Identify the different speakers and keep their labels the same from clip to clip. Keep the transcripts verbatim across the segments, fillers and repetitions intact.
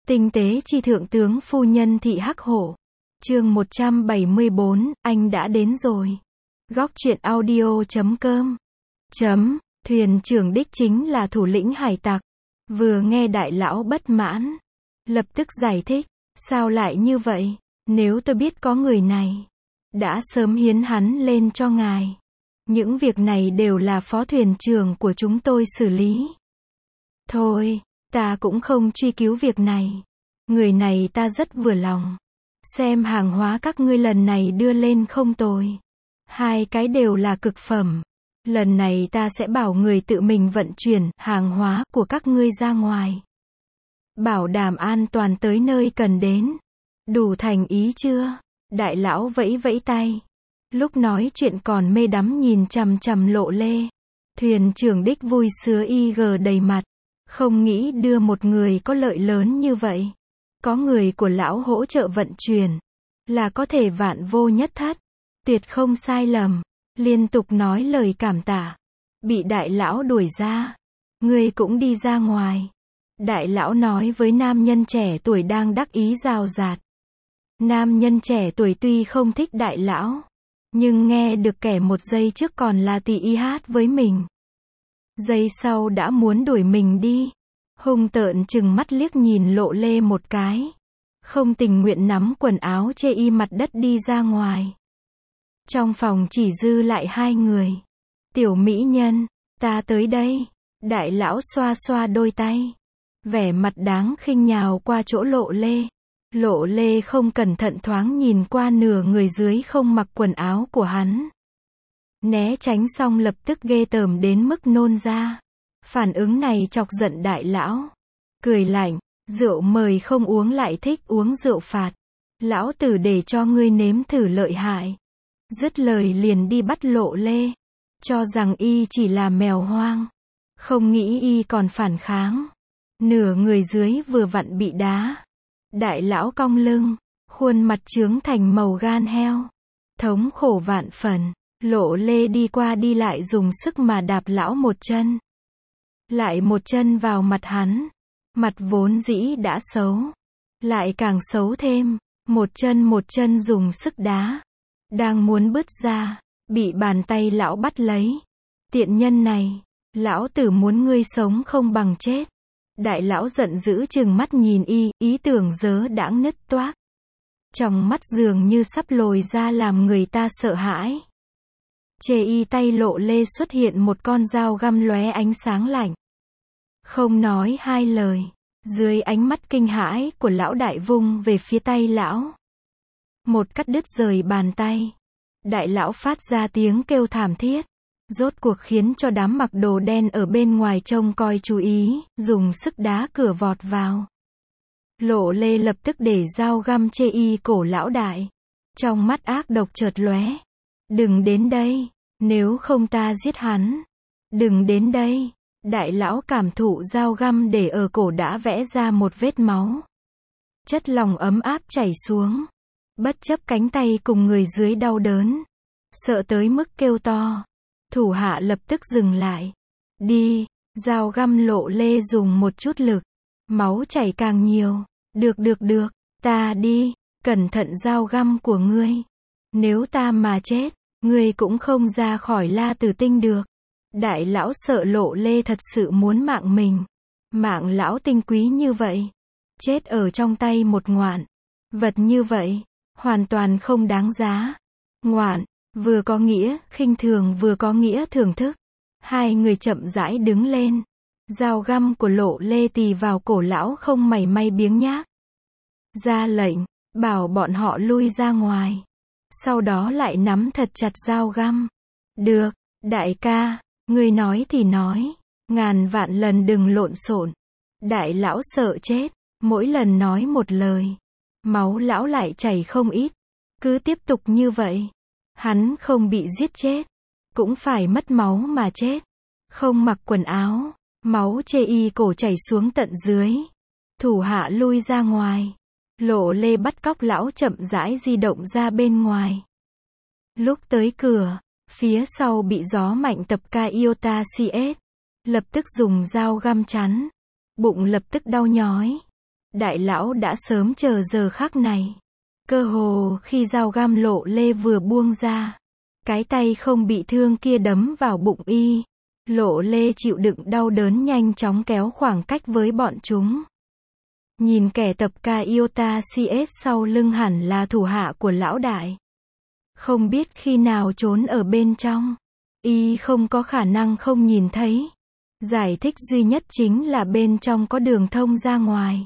Speaker 1: Tinh tế chi thượng tướng phu nhân thị Hắc Hổ. Chương một trăm bảy mươi bốn, anh đã đến rồi. Góc truyện audio chấm com. Chấm, thuyền trưởng đích chính là thủ lĩnh hải tặc. Vừa nghe đại lão bất mãn, lập tức giải thích, sao lại như vậy, nếu tôi biết có người này, đã sớm hiến hắn lên cho ngài. Những việc này đều là phó thuyền trưởng của chúng tôi xử lý. Thôi, ta cũng không truy cứu việc này. Người này ta rất vừa lòng. Xem hàng hóa các ngươi lần này đưa lên không tồi. Hai cái đều là cực phẩm. Lần này ta sẽ bảo người tự mình vận chuyển hàng hóa của các ngươi ra ngoài. Bảo đảm an toàn tới nơi cần đến. Đủ thành ý chưa? Đại lão vẫy vẫy tay. Lúc nói chuyện còn mê đắm nhìn chằm chằm Lộ Lê. Thuyền trưởng đích vui sướng y gờ đầy mặt. Không nghĩ đưa một người có lợi lớn như vậy. Có người của lão hỗ trợ vận chuyển. Là có thể vạn vô nhất thất. Tuyệt không sai lầm. Liên tục nói lời cảm tạ. Bị đại lão đuổi ra. Ngươi cũng đi ra ngoài. Đại lão nói với nam nhân trẻ tuổi đang đắc ý rào rạt. Nam nhân trẻ tuổi tuy không thích đại lão. Nhưng nghe được kẻ một giây trước còn là tỳ y hát với mình. Giây sau đã muốn đuổi mình đi. Hung tợn chừng mắt liếc nhìn Lộ Lê một cái. Không tình nguyện nắm quần áo chê y mặt đất đi ra ngoài. Trong phòng chỉ dư lại hai người. Tiểu mỹ nhân, ta tới đây. Đại lão xoa xoa đôi tay. Vẻ mặt đáng khinh nhào qua chỗ Lộ Lê. Lộ Lê không cẩn thận thoáng nhìn qua nửa người dưới không mặc quần áo của hắn. Né tránh xong lập tức ghê tởm đến mức nôn ra. Phản ứng này chọc giận đại lão. Cười lạnh, rượu mời không uống lại thích uống rượu phạt. Lão tử để cho ngươi nếm thử lợi hại. Dứt lời liền đi bắt Lộ Lê. Cho rằng y chỉ là mèo hoang. Không nghĩ y còn phản kháng. Nửa người dưới vừa vặn bị đá. Đại lão cong lưng, khuôn mặt trướng thành màu gan heo. Thống khổ vạn phần. Lộ Lê đi qua đi lại dùng sức mà đạp lão một chân. Lại một chân vào mặt hắn. Mặt vốn dĩ đã xấu. Lại càng xấu thêm. Một chân một chân dùng sức đá. Đang muốn bứt ra. Bị bàn tay lão bắt lấy. Tiện nhân này. Lão tử muốn ngươi sống không bằng chết. Đại lão giận dữ chừng mắt nhìn y. Ý tưởng dớ đãng nứt toác. Trong mắt dường như sắp lồi ra làm người ta sợ hãi. Chê y tay Lộ Lê xuất hiện một con dao găm lóe ánh sáng lạnh. Không nói hai lời. Dưới ánh mắt kinh hãi của lão đại vung về phía tay lão. Một cắt đứt rời bàn tay. Đại lão phát ra tiếng kêu thảm thiết. Rốt cuộc khiến cho đám mặc đồ đen ở bên ngoài trông coi chú ý, dùng sức đá cửa vọt vào. Lộ Lê lập tức để dao găm chê y cổ lão đại. Trong mắt ác độc chợt lóe. Đừng đến đây, nếu không ta giết hắn. Đừng đến đây. Đại lão cảm thụ dao găm để ở cổ đã vẽ ra một vết máu. Chất lòng ấm áp chảy xuống. Bất chấp cánh tay cùng người dưới đau đớn. Sợ tới mức kêu to. Thủ hạ lập tức dừng lại. Đi, dao găm Lộ Lê dùng một chút lực. Máu chảy càng nhiều. Được được được, ta đi, cẩn thận dao găm của ngươi. Nếu ta mà chết, ngươi cũng không ra khỏi La Tử Tinh được. Đại lão sợ Lộ Lê thật sự muốn mạng mình. Mạng lão tinh quý như vậy. Chết ở trong tay một ngoạn. Vật như vậy, hoàn toàn không đáng giá. Ngoạn, vừa có nghĩa khinh thường vừa có nghĩa thưởng thức. Hai người chậm rãi đứng lên. Dao găm của Lộ Lê tì vào cổ lão không mảy may biếng nhác. Ra lệnh, bảo bọn họ lui ra ngoài. Sau đó lại nắm thật chặt dao găm. Được, đại ca, ngươi nói thì nói. Ngàn vạn lần đừng lộn xộn. Đại lão sợ chết. Mỗi lần nói một lời. Máu lão lại chảy không ít. Cứ tiếp tục như vậy. Hắn không bị giết chết. Cũng phải mất máu mà chết. Không mặc quần áo. Máu chê y cổ chảy xuống tận dưới. Thủ hạ lui ra ngoài. Lộ Lê bắt cóc lão chậm rãi di động ra bên ngoài. Lúc tới cửa, phía sau bị gió mạnh tập ca iota cs. Lập tức dùng dao găm chắn. Bụng lập tức đau nhói. Đại lão đã sớm chờ giờ khắc này. Cơ hồ khi dao găm Lộ Lê vừa buông ra, cái tay không bị thương kia đấm vào bụng y. Lộ Lê chịu đựng đau đớn nhanh chóng kéo khoảng cách với bọn chúng. Nhìn kẻ tập ca Iota xê ét sau lưng hẳn là thủ hạ của lão đại. Không biết khi nào trốn ở bên trong. Y không có khả năng không nhìn thấy. Giải thích duy nhất chính là bên trong có đường thông ra ngoài.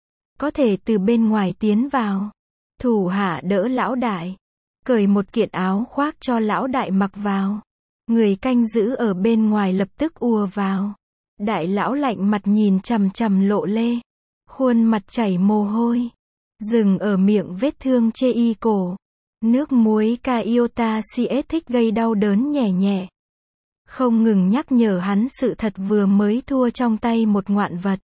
Speaker 1: Có thể từ bên ngoài tiến vào. Thủ hạ đỡ lão đại. Cởi một kiện áo khoác cho lão đại mặc vào. Người canh giữ ở bên ngoài lập tức ùa vào. Đại lão lạnh mặt nhìn chằm chằm Lộ Lê. Khuôn mặt chảy mồ hôi. Dừng ở miệng vết thương chê y cổ. Nước muối ca Iota xê ét thích gây đau đớn nhẹ nhẹ. Không ngừng nhắc nhở hắn sự thật vừa mới thua trong tay một ngoạn vật.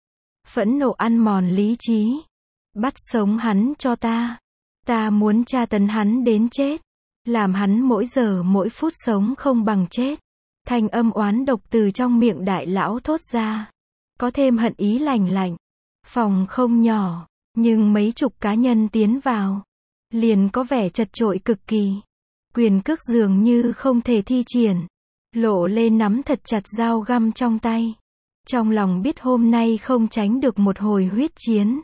Speaker 1: Phẫn nộ ăn mòn lý trí. Bắt sống hắn cho ta. Ta muốn tra tấn hắn đến chết. Làm hắn mỗi giờ mỗi phút sống không bằng chết. Thanh âm oán độc từ trong miệng đại lão thốt ra. Có thêm hận ý lành lạnh. Phòng không nhỏ, nhưng mấy chục cá nhân tiến vào. Liền có vẻ chật chội cực kỳ. Quyền cước dường như không thể thi triển. Lộ Lê nắm thật chặt dao găm trong tay. Trong lòng biết hôm nay không tránh được một hồi huyết chiến.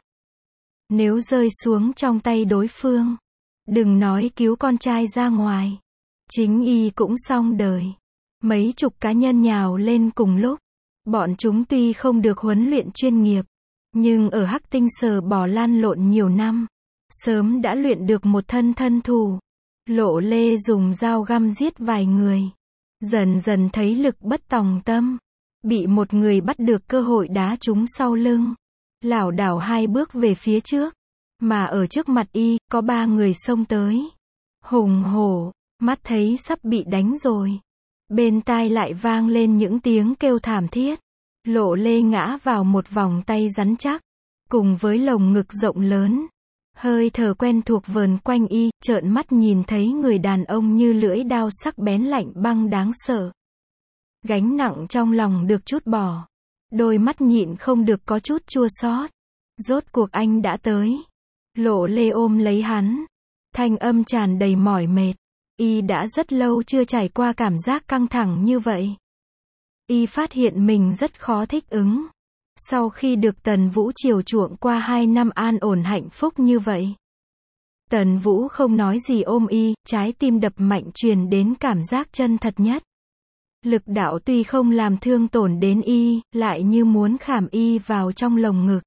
Speaker 1: Nếu rơi xuống trong tay đối phương, đừng nói cứu con trai ra ngoài. Chính y cũng xong đời. Mấy chục cá nhân nhào lên cùng lúc. Bọn chúng tuy không được huấn luyện chuyên nghiệp, nhưng ở Hắc Tinh Sở bỏ lan lộn nhiều năm. Sớm đã luyện được một thân thân thủ. Lộ Lê dùng dao găm giết vài người. Dần dần thấy lực bất tòng tâm. Bị một người bắt được cơ hội đá trúng sau lưng. Lảo đảo hai bước về phía trước. Mà ở trước mặt y, có ba người xông tới. Hùng hổ, mắt thấy sắp bị đánh rồi. Bên tai lại vang lên những tiếng kêu thảm thiết. Lộ Lê ngã vào một vòng tay rắn chắc. Cùng với lồng ngực rộng lớn. Hơi thở quen thuộc vờn quanh y, trợn mắt nhìn thấy người đàn ông như lưỡi dao sắc bén lạnh băng đáng sợ. Gánh nặng trong lòng được trút bỏ. Đôi mắt nhịn không được có chút chua xót. Rốt cuộc anh đã tới. Lộ Lê ôm lấy hắn. Thanh âm tràn đầy mỏi mệt. Y đã rất lâu chưa trải qua cảm giác căng thẳng như vậy. Y phát hiện mình rất khó thích ứng. Sau khi được Tần Vũ chiều chuộng qua hai năm an ổn hạnh phúc như vậy. Tần Vũ không nói gì ôm y, trái tim đập mạnh truyền đến cảm giác chân thật nhất. Lực đạo tuy không làm thương tổn đến y, lại như muốn khảm y vào trong lồng ngực.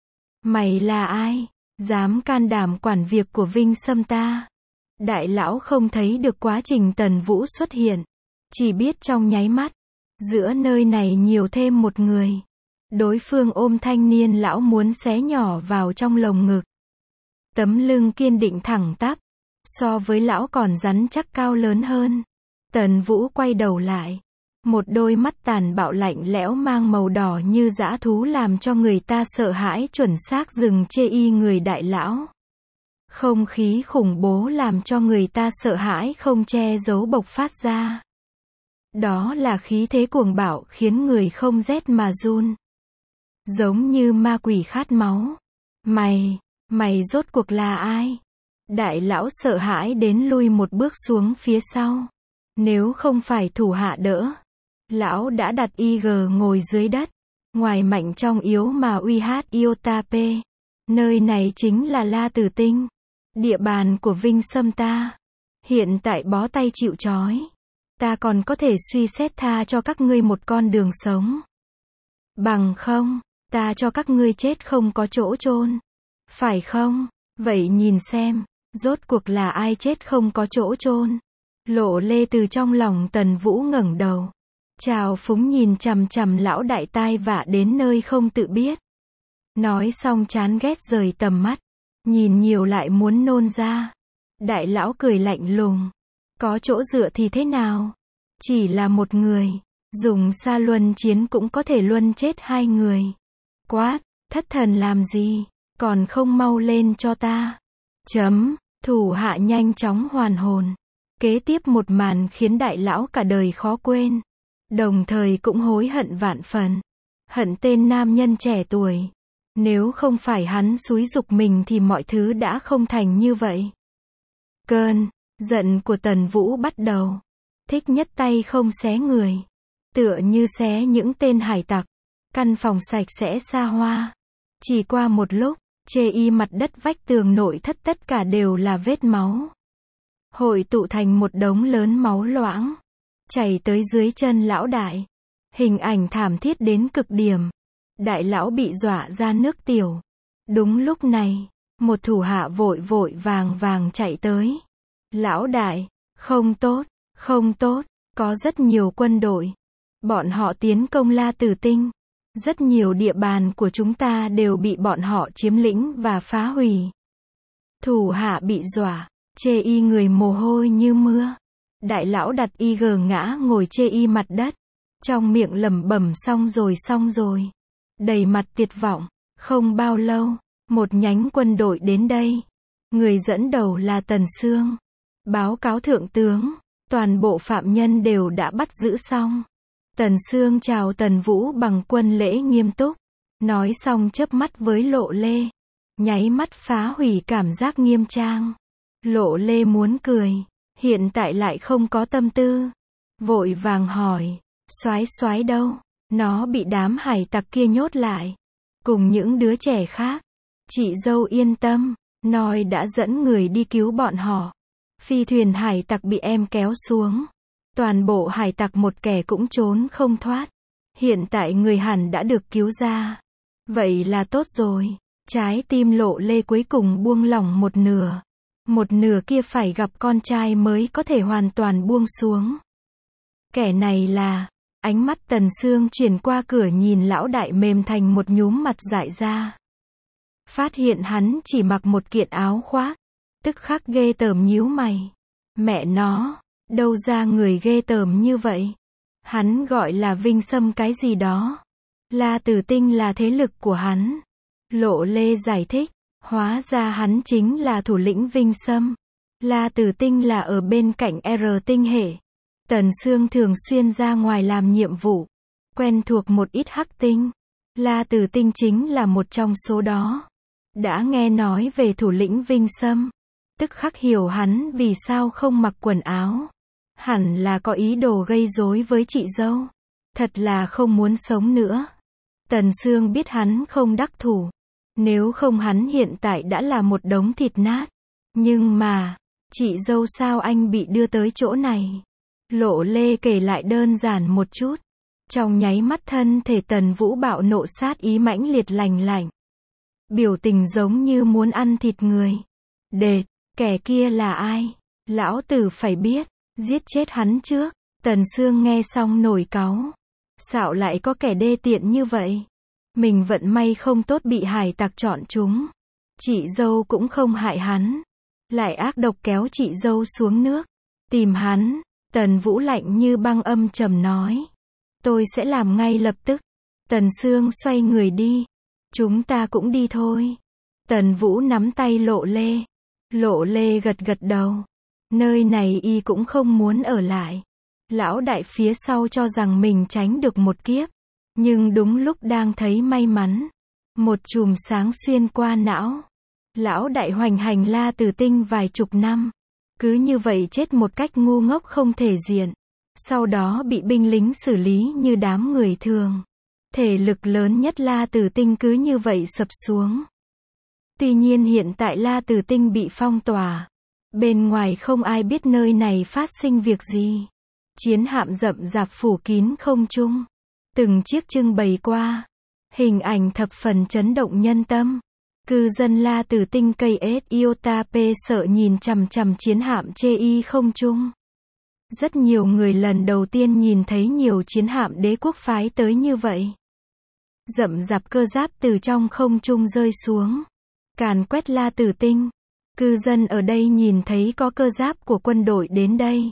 Speaker 1: Mày là ai? Dám can đảm quản việc của Vinh Sâm ta? Đại lão không thấy được quá trình Tần Vũ xuất hiện. Chỉ biết trong nháy mắt, giữa nơi này nhiều thêm một người. Đối phương ôm thanh niên lão muốn xé nhỏ vào trong lồng ngực. Tấm lưng kiên định thẳng tắp. So với lão còn rắn chắc cao lớn hơn. Tần Vũ quay đầu lại. Một đôi mắt tàn bạo lạnh lẽo mang màu đỏ như dã thú làm cho người ta sợ hãi chuẩn xác dừng chê y người đại lão. Không khí khủng bố làm cho người ta sợ hãi không che giấu bộc phát ra. Đó là khí thế cuồng bạo khiến người không rét mà run. Giống như ma quỷ khát máu. Mày, mày rốt cuộc là ai? Đại lão sợ hãi đến lui một bước xuống phía sau. Nếu không phải thủ hạ đỡ, lão đã đặt y gờ ngồi dưới đất. Ngoài mạnh trong yếu mà uy hát Iota P. Nơi này chính là La Tử Tinh. Địa bàn của Vinh Sâm ta. Hiện tại bó tay chịu trói. Ta còn có thể suy xét tha cho các ngươi một con đường sống. Bằng không, ta cho các ngươi chết không có chỗ chôn. Phải không? Vậy nhìn xem, rốt cuộc là ai chết không có chỗ chôn. Lộ Lê từ trong lòng Tần Vũ ngẩng đầu. Trào phúng nhìn chằm chằm lão đại tai vạ đến nơi không tự biết. Nói xong chán ghét rời tầm mắt. Nhìn nhiều lại muốn nôn ra. Đại lão cười lạnh lùng. Có chỗ dựa thì thế nào? Chỉ là một người. Dùng sa luân chiến cũng có thể luân chết hai người. Quát, thất thần làm gì? Còn không mau lên cho ta. Chấm, thủ hạ nhanh chóng hoàn hồn. Kế tiếp một màn khiến đại lão cả đời khó quên. Đồng thời cũng hối hận vạn phần. Hận tên nam nhân trẻ tuổi. Nếu không phải hắn xúi giục mình thì mọi thứ đã không thành như vậy. Cơn giận của Tần Vũ bắt đầu. Thích Nhất tay không xé người. Tựa như xé những tên hải tặc. Căn phòng sạch sẽ xa hoa. Chỉ qua một lúc, chê y mặt đất vách tường nội thất tất cả đều là vết máu. Hội tụ thành một đống lớn máu loãng. Chảy tới dưới chân lão đại. Hình ảnh thảm thiết đến cực điểm. Đại lão bị dọa ra nước tiểu. Đúng lúc này, một thủ hạ vội vội vàng vàng chạy tới. Lão đại, không tốt, không tốt, có rất nhiều quân đội. Bọn họ tiến công La Tử Tinh. Rất nhiều địa bàn của chúng ta đều bị bọn họ chiếm lĩnh và phá hủy. Thủ hạ bị dọa, chê y người mồ hôi như mưa. Đại lão đặt y gờ ngã ngồi chê y mặt đất. Trong miệng lẩm bẩm xong rồi xong rồi. Đầy mặt tuyệt vọng. Không bao lâu, một nhánh quân đội đến đây. Người dẫn đầu là Tần Sương. Báo cáo thượng tướng, toàn bộ phạm nhân đều đã bắt giữ xong. Tần Sương chào Tần Vũ bằng quân lễ nghiêm túc. Nói xong chớp mắt với Lộ Lê. Nháy mắt phá hủy cảm giác nghiêm trang. Lộ Lê muốn cười. Hiện tại lại không có tâm tư. Vội vàng hỏi. Soái soái đâu? Nó bị đám hải tặc kia nhốt lại. Cùng những đứa trẻ khác. Chị dâu yên tâm. Noi đã dẫn người đi cứu bọn họ. Phi thuyền hải tặc bị em kéo xuống. Toàn bộ hải tặc một kẻ cũng trốn không thoát. Hiện tại người hẳn đã được cứu ra. Vậy là tốt rồi. Trái tim Lộ Lê cuối cùng buông lỏng một nửa. Một nửa kia phải gặp con trai mới có thể hoàn toàn buông xuống. Kẻ này là... Ánh mắt Tần Sương chuyển qua cửa nhìn lão đại mềm thành một nhúm mặt dại ra. Phát hiện hắn chỉ mặc một kiện áo khoác. Tức khắc ghê tởm nhíu mày. Mẹ nó, đâu ra người ghê tởm như vậy? Hắn gọi là Vinh Sâm cái gì đó. La Tử Tinh là thế lực của hắn. Lộ Lê giải thích. Hóa ra hắn chính là thủ lĩnh Vinh Sâm. La Tử Tinh là ở bên cạnh R tinh hệ. Tần Sương thường xuyên ra ngoài làm nhiệm vụ. Quen thuộc một ít hắc tinh. La Tử Tinh chính là một trong số đó. Đã nghe nói về thủ lĩnh Vinh Sâm. Tức khắc hiểu hắn vì sao không mặc quần áo. Hẳn là có ý đồ gây rối với chị dâu. Thật là không muốn sống nữa. Tần Sương biết hắn không đắc thủ. Nếu không hắn hiện tại đã là một đống thịt nát. Nhưng mà, chị dâu sao anh bị đưa tới chỗ này? Lộ Lê kể lại đơn giản một chút. Trong nháy mắt thân thể Tần Vũ bạo nộ sát ý mãnh liệt lành lạnh. Biểu tình giống như muốn ăn thịt người. Đệt, kẻ kia là ai? Lão tử phải biết, giết chết hắn trước. Tần Sương nghe xong nổi cáu. Sao lại có kẻ đê tiện như vậy? Mình vận may không tốt bị hải tặc chọn chúng. Chị dâu cũng không hại hắn. Lại ác độc kéo chị dâu xuống nước. Tìm hắn. Tần Vũ lạnh như băng âm trầm nói. Tôi sẽ làm ngay lập tức. Tần Sương xoay người đi. Chúng ta cũng đi thôi. Tần Vũ nắm tay Lộ Lê. Lộ Lê gật gật đầu. Nơi này y cũng không muốn ở lại. Lão đại phía sau cho rằng mình tránh được một kiếp. Nhưng đúng lúc đang thấy may mắn. Một chùm sáng xuyên qua não. Lão đại hoành hành La Tử Tinh vài chục năm. Cứ như vậy chết một cách ngu ngốc không thể diện. Sau đó bị binh lính xử lý như đám người thường. Thể lực lớn nhất La Tử Tinh cứ như vậy sập xuống. Tuy nhiên hiện tại La Tử Tinh bị phong tỏa. Bên ngoài không ai biết nơi này phát sinh việc gì. Chiến hạm rậm rạp phủ kín không trung. Từng chiếc trưng bày qua. Hình ảnh thập phần chấn động nhân tâm. Cư dân La Tử Tinh cây ết iota p sợ nhìn chằm chằm chiến hạm chê y không trung. Rất nhiều người lần đầu tiên nhìn thấy nhiều chiến hạm đế quốc phái tới như vậy. Rậm rạp cơ giáp từ trong không trung rơi xuống. Càn quét La Tử Tinh. Cư dân ở đây nhìn thấy có cơ giáp của quân đội đến đây.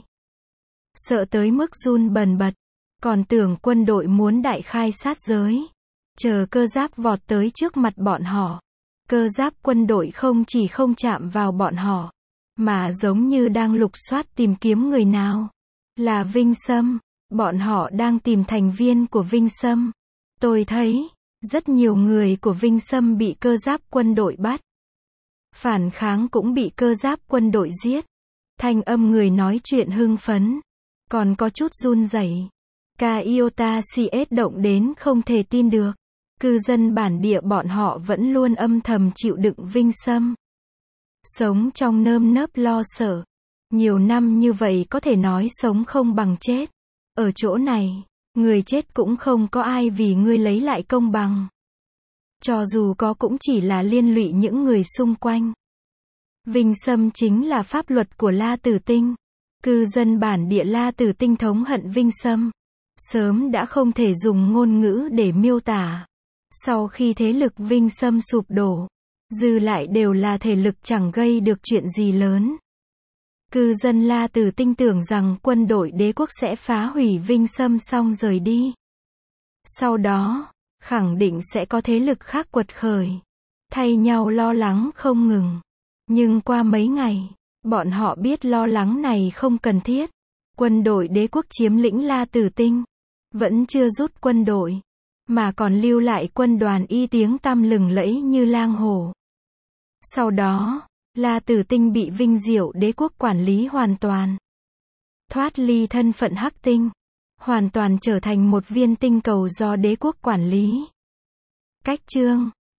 Speaker 1: Sợ tới mức run bần bật. Còn tưởng quân đội muốn đại khai sát giới. Chờ cơ giáp vọt tới trước mặt bọn họ. Cơ giáp quân đội không chỉ không chạm vào bọn họ. Mà giống như đang lục soát tìm kiếm người nào. Là Vinh Sâm. Bọn họ đang tìm thành viên của Vinh Sâm. Tôi thấy, Rất nhiều người của Vinh Sâm bị cơ giáp quân đội bắt. Phản kháng cũng bị cơ giáp quân đội giết. Thanh âm người nói chuyện hưng phấn. Còn có chút run rẩy. Ca Iota xê ét động đến không thể tin được. Cư dân bản địa bọn họ vẫn luôn âm thầm chịu đựng Vinh Sâm. Sống trong nơm nớp lo sợ. Nhiều năm như vậy có thể nói sống không bằng chết. Ở chỗ này, người chết cũng không có ai vì ngươi lấy lại công bằng. Cho dù có cũng chỉ là liên lụy những người xung quanh. Vinh Sâm chính là pháp luật của La Tử Tinh. Cư dân bản địa La Tử Tinh thống hận Vinh Sâm. Sớm đã không thể dùng ngôn ngữ để miêu tả. Sau khi thế lực Vinh Sâm sụp đổ, dư lại đều là thể lực chẳng gây được chuyện gì lớn. Cư dân La Tử Tinh tưởng rằng quân đội đế quốc sẽ phá hủy Vinh Sâm xong rời đi. Sau đó, khẳng định sẽ có thế lực khác quật khởi. Thay nhau lo lắng không ngừng. Nhưng qua mấy ngày, bọn họ biết lo lắng này không cần thiết. Quân đội đế quốc chiếm lĩnh La Tử Tinh. Vẫn chưa rút quân đội. Mà còn lưu lại quân đoàn y tiếng tăm lừng lẫy như lang hổ. Sau đó, La Tử Tinh bị Vinh Diệu đế quốc quản lý hoàn toàn. Thoát ly thân phận Hắc Tinh. Hoàn toàn trở thành một viên tinh cầu do đế quốc quản lý. Cách chương